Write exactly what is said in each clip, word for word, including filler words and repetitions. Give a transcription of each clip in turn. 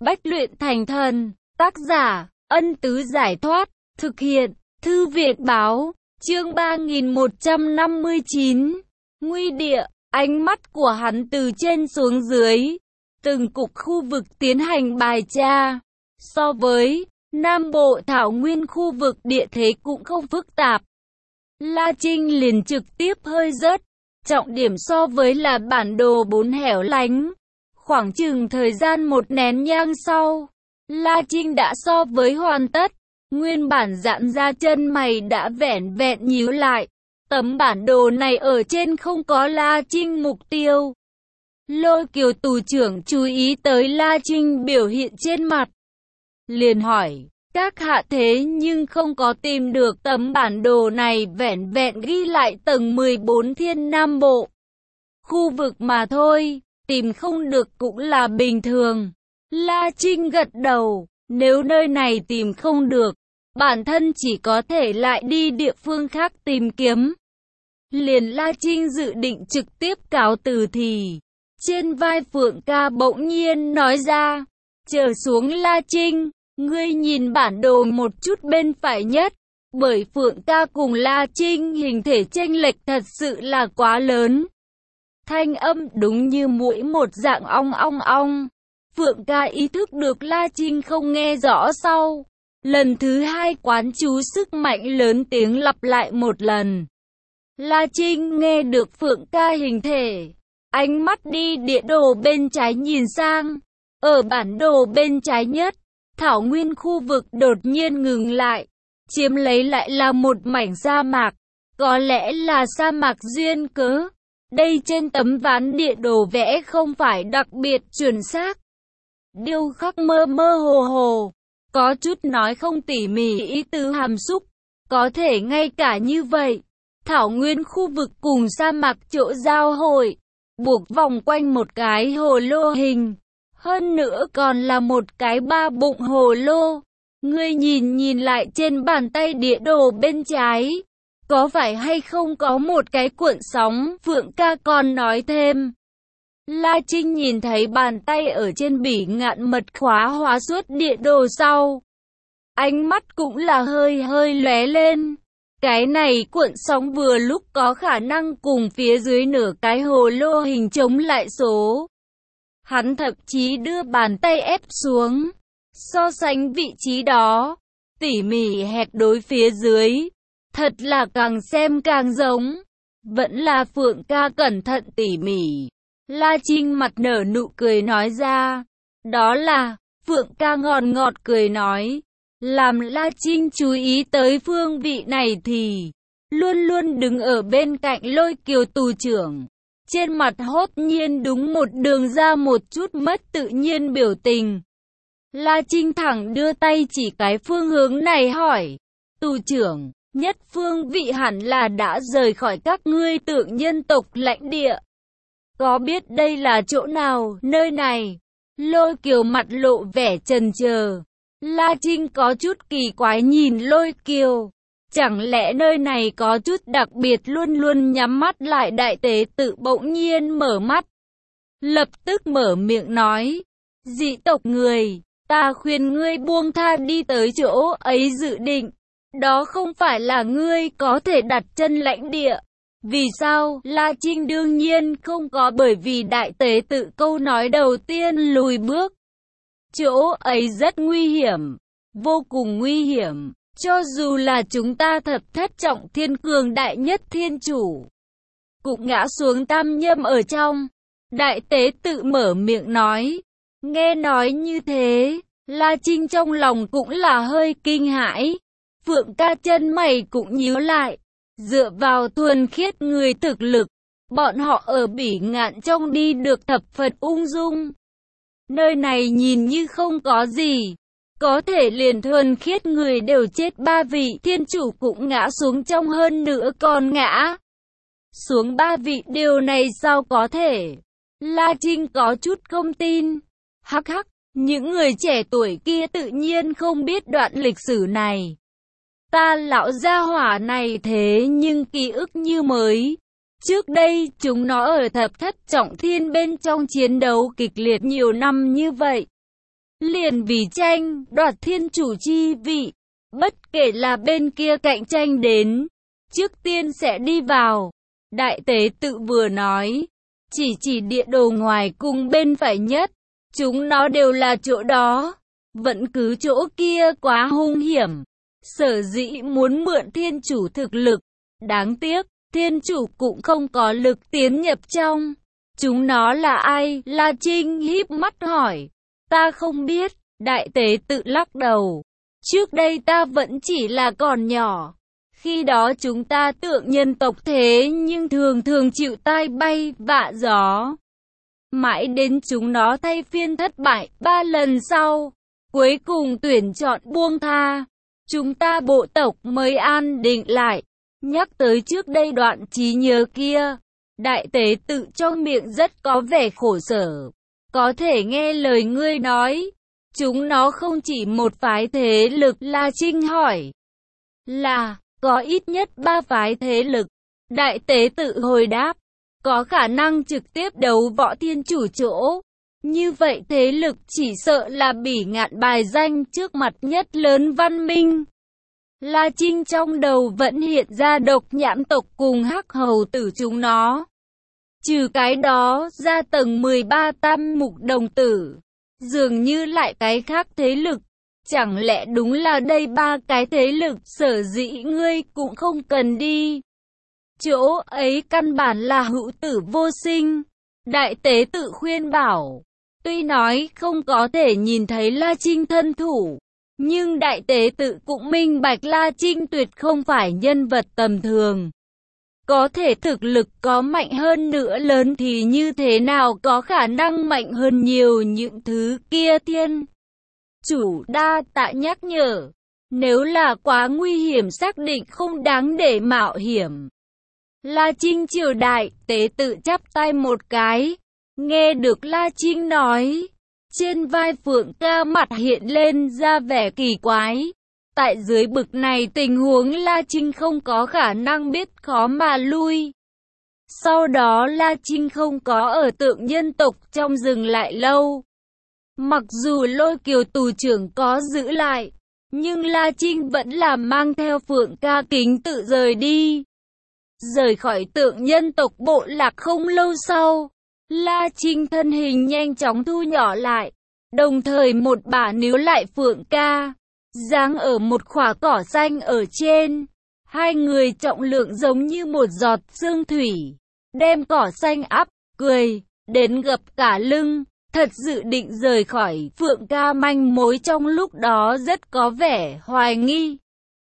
Bách luyện thành thần. Tác giả, Ân Tứ Giải Thoát. Thực hiện, Thư Việt Báo. Chương ba nghìn một trăm năm mươi chín. Nguy địa. Ánh mắt của hắn từ trên xuống dưới, từng cục khu vực tiến hành bài tra. So với Nam Bộ Thảo Nguyên, khu vực địa thế cũng không phức tạp. La Trinh liền trực tiếp hơi rớt. Trọng điểm so với là bản đồ bốn hẻo lánh. Khoảng chừng thời gian một nén nhang sau, La Trinh đã so với hoàn tất. Nguyên bản giãn ra chân mày đã vẻn vẹn nhíu lại. Tấm bản đồ này ở trên không có La Trinh mục tiêu. Lôi Kiều tù trưởng chú ý tới La Trinh biểu hiện trên mặt, liền hỏi, các hạ thế nhưng không có tìm được tấm bản đồ này, vẻn vẹn ghi lại tầng mười bốn thiên Nam Bộ khu vực mà thôi, tìm không được cũng là bình thường. La Trinh gật đầu, nếu nơi này tìm không được, bản thân chỉ có thể lại đi địa phương khác tìm kiếm. Liền La Trinh dự định trực tiếp cáo từ thì trên vai Phượng Ca bỗng nhiên nói ra, trở xuống La Trinh, ngươi nhìn bản đồ một chút bên phải nhất, bởi Phượng Ca cùng La Trinh hình thể chênh lệch thật sự là quá lớn. Thanh âm đúng như mũi một dạng ong ong ong. Phượng Ca ý thức được La Trinh không nghe rõ sau, lần thứ hai quán chú sức mạnh lớn tiếng lặp lại một lần. La Trinh nghe được Phượng Ca hình thể, ánh mắt đi địa đồ bên trái nhìn sang. Ở bản đồ bên trái nhất, Thảo Nguyên khu vực đột nhiên ngừng lại, chiếm lấy lại là một mảnh sa mạc. Có lẽ là sa mạc duyên cớ, đây trên tấm ván địa đồ vẽ không phải đặc biệt chuẩn xác. Điêu khắc mơ mơ hồ hồ, có chút nói không tỉ mỉ ý tứ hàm xúc. Có thể ngay cả như vậy, Thảo Nguyên khu vực cùng sa mạc chỗ giao hội, buộc vòng quanh một cái hồ lô hình. Hơn nữa còn là một cái ba bụng hồ lô. Ngươi nhìn nhìn lại trên bàn tay địa đồ bên trái, có phải hay không có một cái cuộn sóng? Phượng Ca còn nói thêm. La Trinh nhìn thấy bàn tay ở trên bỉ ngạn mật khóa hóa suốt địa đồ sau, ánh mắt cũng là hơi hơi lóe lên. Cái này cuộn sóng vừa lúc có khả năng cùng phía dưới nửa cái hồ lô hình chống lại số. Hắn thậm chí đưa bàn tay ép xuống, so sánh vị trí đó, tỉ mỉ hẹt đối phía dưới. Thật là càng xem càng giống. Vẫn là Phượng Ca cẩn thận tỉ mỉ. La Trinh mặt nở nụ cười nói ra. Đó là, Phượng Ca ngọt ngọt cười nói. Làm La Trinh chú ý tới phương vị này thì luôn luôn đứng ở bên cạnh Lôi Kiều tù trưởng. Trên mặt hốt nhiên đúng một đường ra một chút mất tự nhiên biểu tình. La Trinh thẳng đưa tay chỉ cái phương hướng này hỏi. Tù trưởng, nhất phương vị hẳn là đã rời khỏi các ngươi tượng nhân tộc lãnh địa. Có biết đây là chỗ nào, nơi này? Lôi Kiều mặt lộ vẻ chần chờ. La Trinh có chút kỳ quái nhìn Lôi Kiều. Chẳng lẽ nơi này có chút đặc biệt? Luôn luôn nhắm mắt lại đại tế tự bỗng nhiên mở mắt, lập tức mở miệng nói. Dị tộc người, ta khuyên ngươi buông tha đi tới chỗ ấy dự định. Đó không phải là ngươi có thể đặt chân lãnh địa. Vì sao? La Trinh đương nhiên không có, bởi vì đại tế tự câu nói đầu tiên lùi bước. Chỗ ấy rất nguy hiểm, vô cùng nguy hiểm. Cho dù là chúng ta thập thất trọng thiên cường đại nhất thiên chủ, cũng ngã xuống tam nhâm ở trong. Đại tế tự mở miệng nói. Nghe nói như thế, La Trinh trong lòng cũng là hơi kinh hãi. Phượng Ca chân mày cũng nhíu lại. Dựa vào thuần khiết người thực lực, bọn họ ở bỉ ngạn trong đi được thập phần ung dung. Nơi này nhìn như không có gì, có thể liền thuần khiết người đều chết, ba vị thiên chủ cũng ngã xuống trong, hơn nữa còn ngã xuống ba vị, điều này sao có thể? La Trinh có chút không tin. Hắc hắc, những người trẻ tuổi kia tự nhiên không biết đoạn lịch sử này. Ta lão gia hỏa này thế nhưng ký ức như mới. Trước đây chúng nó ở thập thất trọng thiên bên trong chiến đấu kịch liệt nhiều năm như vậy. liền vì tranh đoạt thiên chủ chi vị, bất kể là bên kia cạnh tranh đến, trước tiên sẽ đi vào. Đại tế tự vừa nói, chỉ chỉ địa đồ ngoài cùng bên phải nhất, chúng nó đều là chỗ đó, vẫn cứ chỗ kia quá hung hiểm, sở dĩ muốn mượn thiên chủ thực lực, đáng tiếc, thiên chủ cũng không có lực tiến nhập trong. Chúng nó là ai? La Trinh híp mắt hỏi. Ta không biết, đại tế tự lắc đầu. Trước đây ta vẫn chỉ là còn nhỏ. Khi đó chúng ta tượng nhân tộc thế nhưng thường thường chịu tai bay, vạ gió. Mãi đến chúng nó thay phiên thất bại ba lần sau, cuối cùng tuyển chọn buông tha. Chúng ta bộ tộc mới an định lại. Nhắc tới trước đây đoạn trí nhớ kia, đại tế tự trong miệng rất có vẻ khổ sở. Có thể nghe lời ngươi nói, chúng nó không chỉ một phái thế lực. La Trinh hỏi. Là, có ít nhất ba phái thế lực. Đại tế tự hồi đáp, có khả năng trực tiếp đấu võ thiên chủ chỗ. Như vậy thế lực chỉ sợ là bỉ ngạn bài danh trước mặt nhất lớn văn minh. La Trinh trong đầu vẫn hiện ra độc nhãn tộc cùng hắc hầu tử chúng nó. Trừ cái đó ra tầng mười ba tam mục đồng tử, dường như lại cái khác thế lực. Chẳng lẽ đúng là đây ba cái thế lực, sở dĩ ngươi cũng không cần đi. Chỗ ấy căn bản là hữu tử vô sinh. Đại tế tự khuyên bảo. Tuy nói không có thể nhìn thấy La Trinh thân thủ, nhưng đại tế tự cũng minh bạch La Trinh tuyệt không phải nhân vật tầm thường. Có thể thực lực có mạnh hơn nữa lớn thì như thế nào có khả năng mạnh hơn nhiều những thứ kia. Thiên chủ đa tạ nhắc nhở, nếu là quá nguy hiểm xác định không đáng để mạo hiểm. La Trinh triều đại tế tự chắp tay một cái, nghe được La Trinh nói, trên vai Phượng Ca mặt hiện lên ra vẻ kỳ quái. Tại dưới bực này tình huống La Trinh không có khả năng biết khó mà lui. Sau đó La Trinh không có ở tượng nhân tộc trong rừng lại lâu. Mặc dù Lôi Kiều tù trưởng có giữ lại, nhưng La Trinh vẫn là mang theo Phượng Ca kính tự rời đi. Rời khỏi tượng nhân tộc bộ lạc không lâu sau, La Trinh thân hình nhanh chóng thu nhỏ lại, đồng thời một bà níu lại Phượng Ca, giáng ở một khỏa cỏ xanh ở trên. Hai người trọng lượng giống như một giọt sương thủy, đem cỏ xanh áp, cười, đến gập cả lưng, thật dự định rời khỏi. Phượng Ca manh mối trong lúc đó rất có vẻ hoài nghi.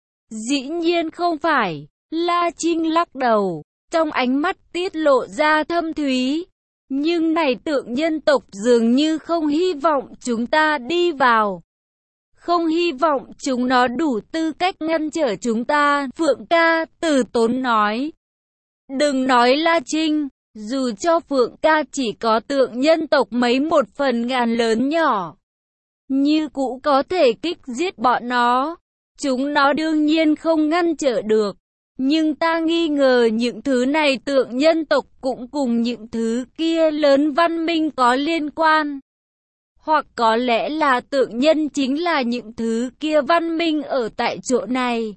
Dĩ nhiên không phải, La Trinh lắc đầu, trong ánh mắt tiết lộ ra thâm thúy. Nhưng này tượng nhân tộc dường như không hy vọng chúng ta đi vào. Không hy vọng chúng nó đủ tư cách ngăn trở chúng ta. Phượng Ca từ tốn nói. Đừng nói La Trinh, dù cho Phượng Ca chỉ có tượng nhân tộc mấy một phần ngàn lớn nhỏ, như cũ có thể kích giết bọn nó. Chúng nó đương nhiên không ngăn trở được. Nhưng ta nghi ngờ những thứ này tượng nhân tộc cũng cùng những thứ kia lớn văn minh có liên quan. Hoặc có lẽ là tượng nhân chính là những thứ kia văn minh ở tại chỗ này.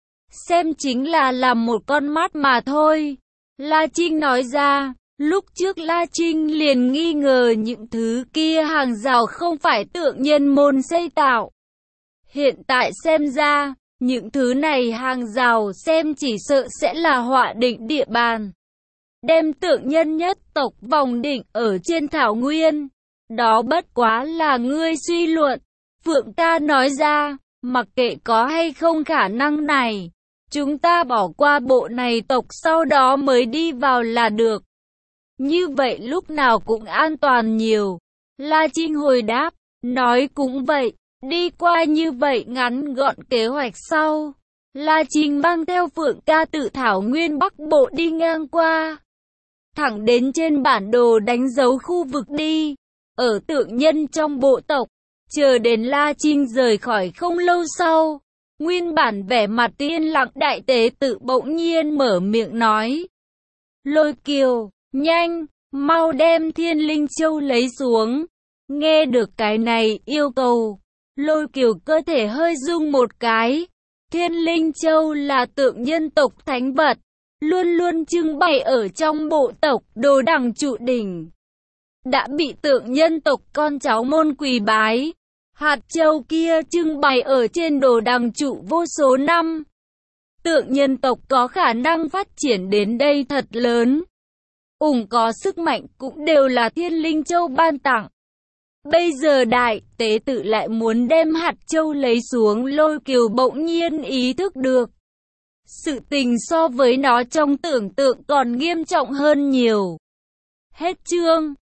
Xem chính là làm một con mắt mà thôi. La Trinh nói ra, lúc trước La Trinh liền nghi ngờ những thứ kia hàng rào không phải tượng nhân môn xây tạo. Hiện tại xem ra, những thứ này hàng rào xem chỉ sợ sẽ là họa định địa bàn. Đem tượng nhân nhất tộc vòng định ở trên thảo nguyên. Đó bất quá là ngươi suy luận. Phượng Ca nói ra, mặc kệ có hay không khả năng này, chúng ta bỏ qua bộ này tộc sau đó mới đi vào là được. Như vậy lúc nào cũng an toàn nhiều. La Trinh hồi đáp, nói cũng vậy. Đi qua như vậy ngắn gọn kế hoạch sau, La Trinh mang theo Phượng Ca tự thảo nguyên Bắc Bộ đi ngang qua, thẳng đến trên bản đồ đánh dấu khu vực đi, ở tượng nhân trong bộ tộc. Chờ đến La Trinh rời khỏi không lâu sau, nguyên bản vẻ mặt yên lặng đại tế tự bỗng nhiên mở miệng nói. Lôi Kiều, nhanh, mau đem Thiên Linh Châu lấy xuống. Nghe được cái này yêu cầu, Lôi Kiều cơ thể hơi rung một cái. Thiên Linh Châu là tượng nhân tộc thánh vật, luôn luôn trưng bày ở trong bộ tộc Đồ Đằng Trụ Đỉnh. Đã bị tượng nhân tộc con cháu môn quỳ bái. Hạt châu kia trưng bày ở trên Đồ Đằng Trụ vô số năm. Tượng nhân tộc có khả năng phát triển đến đây thật lớn. Ủng có sức mạnh cũng đều là Thiên Linh Châu ban tặng. Bây giờ đại tế tự lại muốn đem hạt châu lấy xuống. Lôi Kiều bỗng nhiên ý thức được. Sự tình so với nó trong tưởng tượng còn nghiêm trọng hơn nhiều. Hết chương.